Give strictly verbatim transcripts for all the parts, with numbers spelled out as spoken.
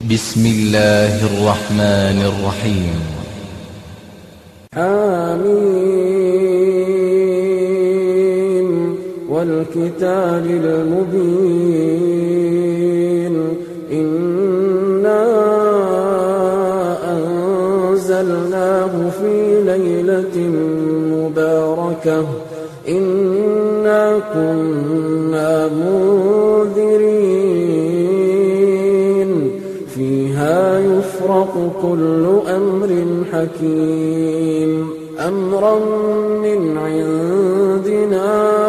بسم الله الرحمن الرحيم. حميم والكتاب المبين إنا أنزلناه في ليلة مباركة إنا كنا منذرين فيها يفرق كل أمر حكيم أمرا من عندنا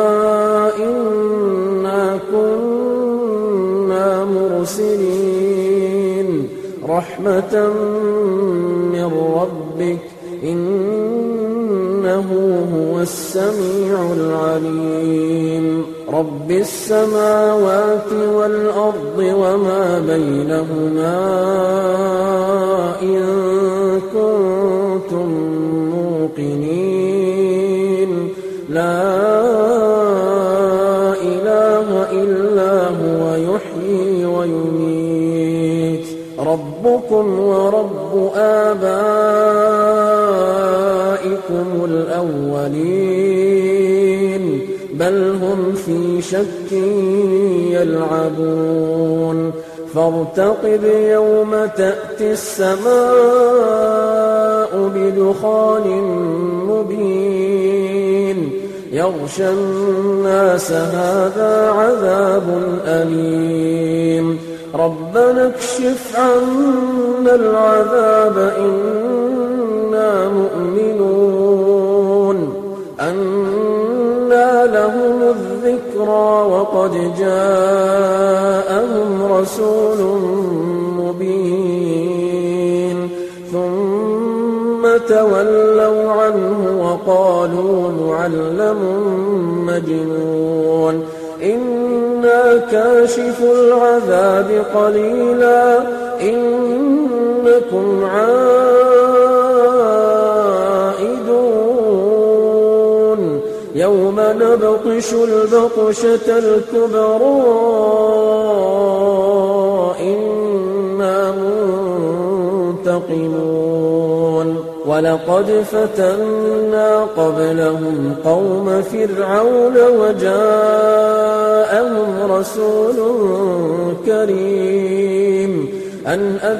إنا كنا مرسلين رحمة من ربك إنه هو السميع العليم رب السماوات والأرض وما بينهما إن كنتم موقنين لا إله إلا هو يحيي ويميت ربكم ورب آبائكم الأولين بل هم في شك يلعبون فارتقب يوم تأتي السماء بدخان مبين يغشى الناس هذا عذاب أليم ربنا اكشف عنا العذاب إنا مؤمنون أنى لهم الذكرى وقد جاءهم رسول مبين ثم تولوا عنه وقالوا معلم مجنون إنا كاشف العذاب قليلا إنكم عائدون يوم نبطش البطشة الكبرى إنا منتقمون ولقد فتنا قبلهم قوم فرعون وجاءهم رسول كريم أن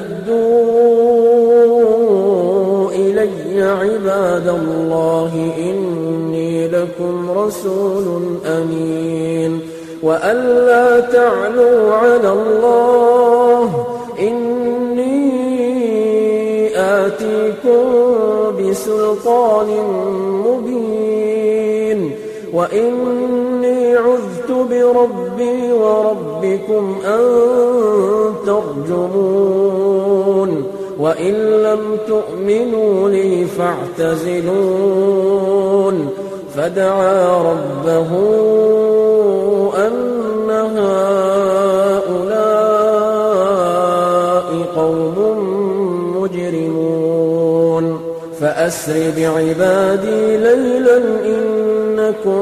أدوا إلي عباد الله إني لكم رسول أمين وأن لا تعلوا على الله إني آتيكم بسلطان مبين وإني عذت بربي وربكم أن ترجمون وإن لم تؤمنوا لي فاعتزلون فدعا ربه أن هؤلاء قوم مجرمون فأسر بعبادي ليلا إنكم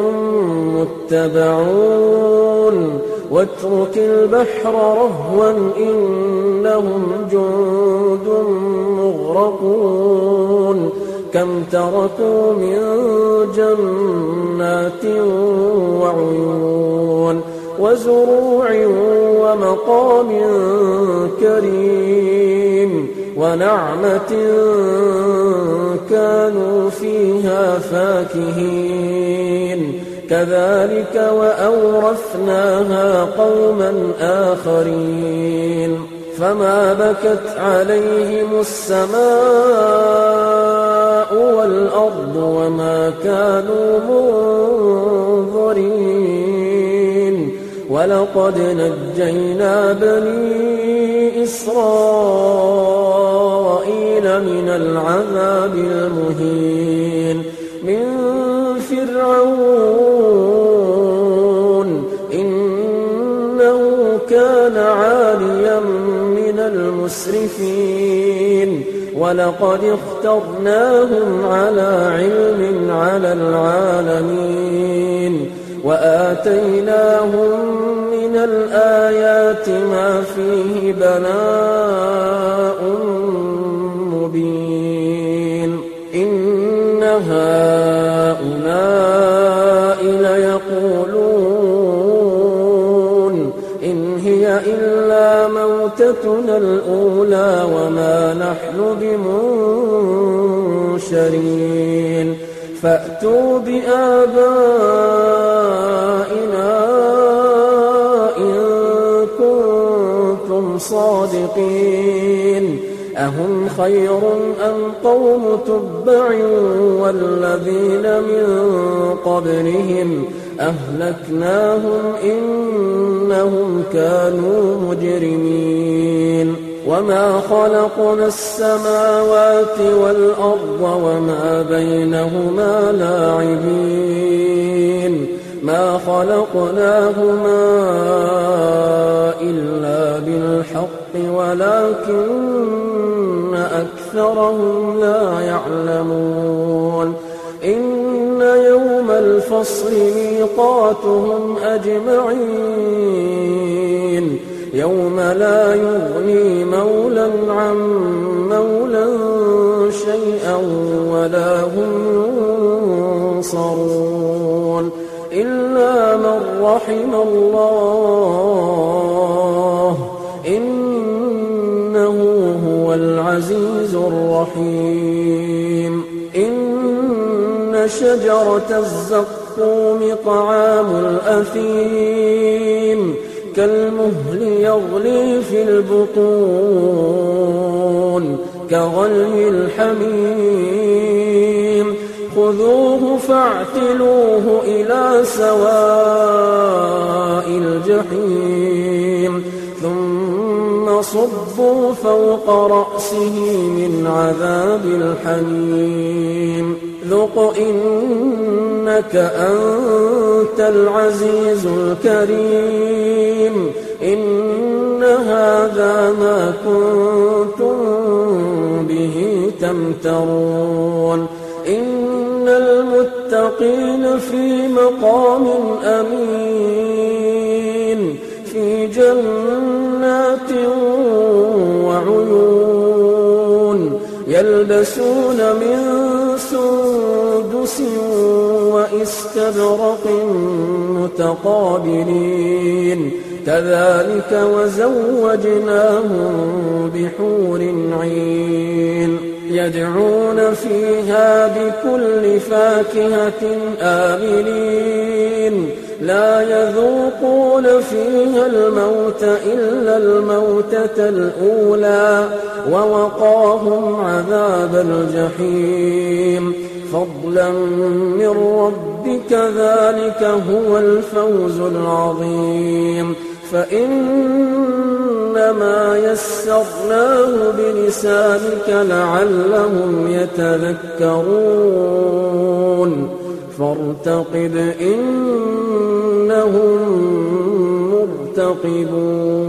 متبعون واترك البحر رهوا إنهم جند مغرقون كم تركوا من جنات وعيون وزروع ومقام كريم ونعمة كانوا فيها فاكهين كذلك وأورثناها قوما آخرين فما بكت عليهم السماء والأرض وما كانوا منظرين ولقد نجينا بني إسرائيل من العذاب المهين من فرعون إنه كان عاليا من المسرفين ولقد اخترناهم على علم على العالمين وآتيناهم من الآيات ما فيه بلاء مبين إن هؤلاء ليقولون إن هي إلا موتتنا الأولى وما نحن بمنشرين فأتوا بآبائنا إن كنتم صادقين أهم خير أم قوم تبع والذين من قبلهم أهلكناهم إنهم كانوا مجرمين وما خلقنا السماوات والأرض وما بينهما لاعبين ما خلقناهما إلا بالحق ولكن أكثرهم لا يعلمون إن يوم الفصل ميقاتهم أجمعين يوم لا يغني مولى عن مولى شيئا ولا هم ينصرون إلا من رحم الله إنه هو العزيز الرحيم إن شجرة الزقوم طعام الأثيم كالمهل يغلي في البطون كغلي الحميم خذوه فاعتلوه إلى سواء الجحيم ثم صبوا فوق رأسه من عذاب الحميم ذق إنك أنت العزيز الكريم إن هذا ما كنتم به تمترون إن المتقين في مقام أمين في جنات وعيون يلبسون من سندس وإستبرق متقابلين كذلك وزوجناهم بحور عين يدعون فيها بكل فاكهة آمنين لا يذوقون فيها الموت إلا الموتة الأولى ووقاهم عذاب الجحيم فضلا من ربك ذلك هو الفوز العظيم فإنما يسرناه بلسانك لعلهم يتذكرون فارتقب إنهم مرتقبون